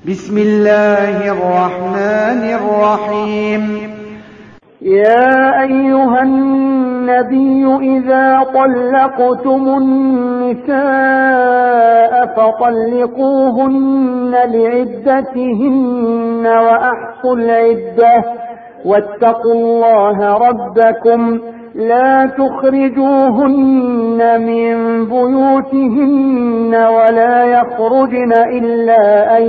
بسم الله الرحمن الرحيم. يا أيها النبي إذا طلقتم النساء فطلقوهن لعدتهن وأحصوا العدة واتقوا الله ربكم لا تخرجوهن من بيوتهن ولا يخرجن إلا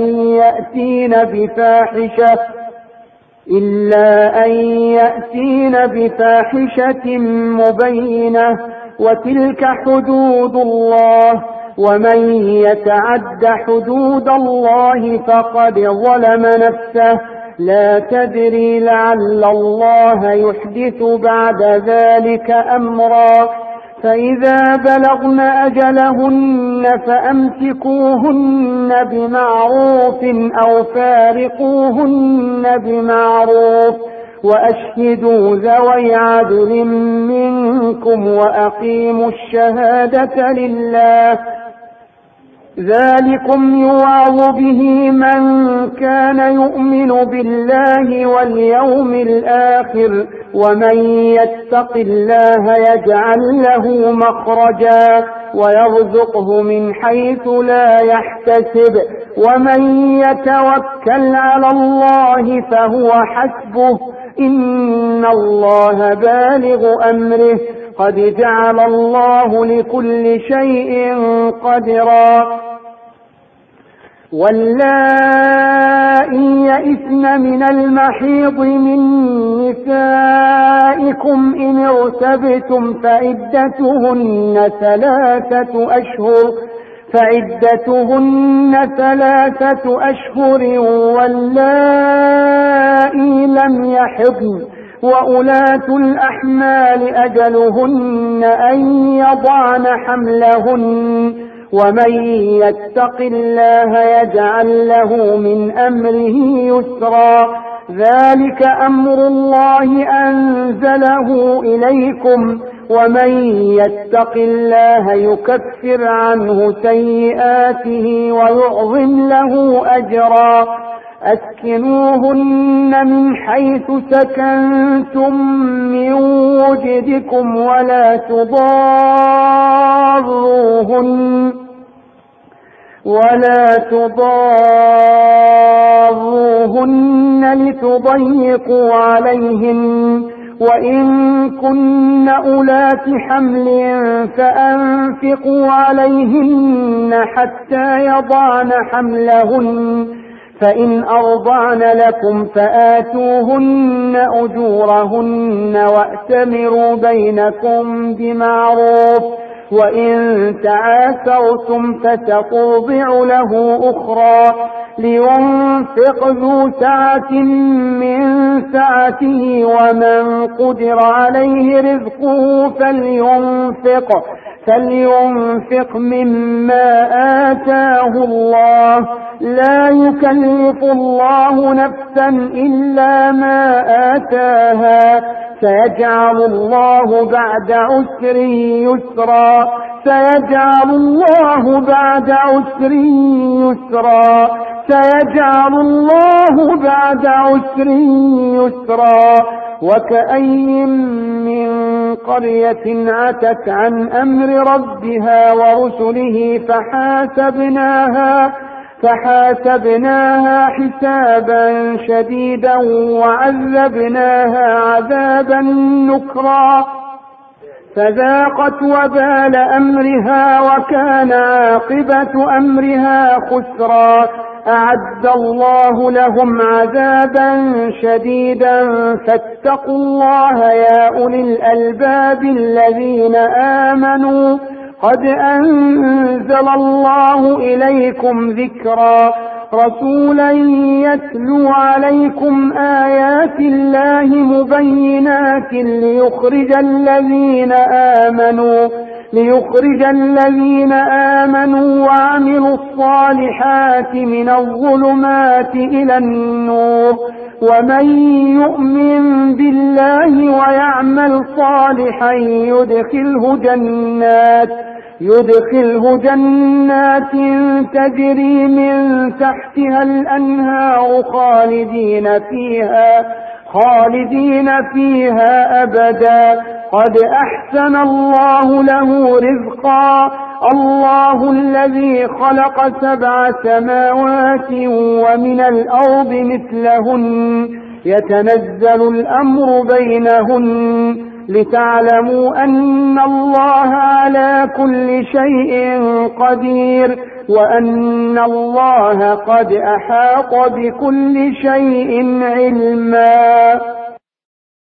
أن يأتين بفاحشة مبينة وتلك حدود الله ومن يتعد حدود الله فقد ظلم نفسه لا تدري لعل الله يحدث بعد ذلك أمرا فإذا بلغن أجلهن فأمسكوهن بمعروف أو فارقوهن بمعروف وأشهدوا ذوي عدل منكم وأقيموا الشهادة لله ذلكم يوعظ به من كان يؤمن بالله واليوم الآخر ومن يتق الله يجعل له مخرجا ويرزقه من حيث لا يحتسب ومن يتوكل على الله فهو حسبه إن الله بالغ أمره قد جعل الله لكل شيء قدرا واللائي يئسن من المحيض من نسائكم إن ارتبتم فعدتهن 3 أشهر واللائي لم يحضن وأولاة الأحمال أجلهن أن يضعن حملهن ومن يتق الله يجعل له من أمره يسرا ذلك أمر الله أنزله إليكم ومن يتق الله يكفر عنه سيئاته ويعظم له أجرا أسكنوهن من حيث سكنتم من وجدكم ولا تضاروهن لتضيقوا عليهن وإن كن أولات حمل فأنفقوا عليهن حتى يضعن حملهن فإن أرضعن لكم فآتوهن أجورهن وأتمروا بينكم بمعروف وإن تعاسرتم فترضع له أخرى لينفق ذو سعة من سعته ومن قدر عليه رزقه فلينفق مما آتاه الله لا يكلف الله نفسا إلا ما آتاها سيجعل الله بعد عسر يسرا وكأي من قرية عتت عن أمر ربها ورسله فحاسبناها حسابا شديدا وعذبناها عذابا نكرا فذاقت وبال أمرها وكان عاقبة أمرها خسرا أعد الله لهم عذابا شديدا فاتقوا الله يا أولي الألباب الذين آمنوا قد أنزل الله إليكم ذكرا رسولا يتلو عليكم آيات الله مبينات ليخرج الذين آمنوا وعملوا الصالحات من الظلمات إلى النور ومن يؤمن بالله ويعمل صالحا يدخله جنات تجري من تحتها الأنهار خالدين فيها أبدا. قد أحسن الله له رزقا. الله الذي خلق 7 سماوات ومن الأرض مثلهن يتنزل الأمر بينهن لتعلموا أن الله على كل شيء قدير وأن الله قد أحاط بكل شيء علما.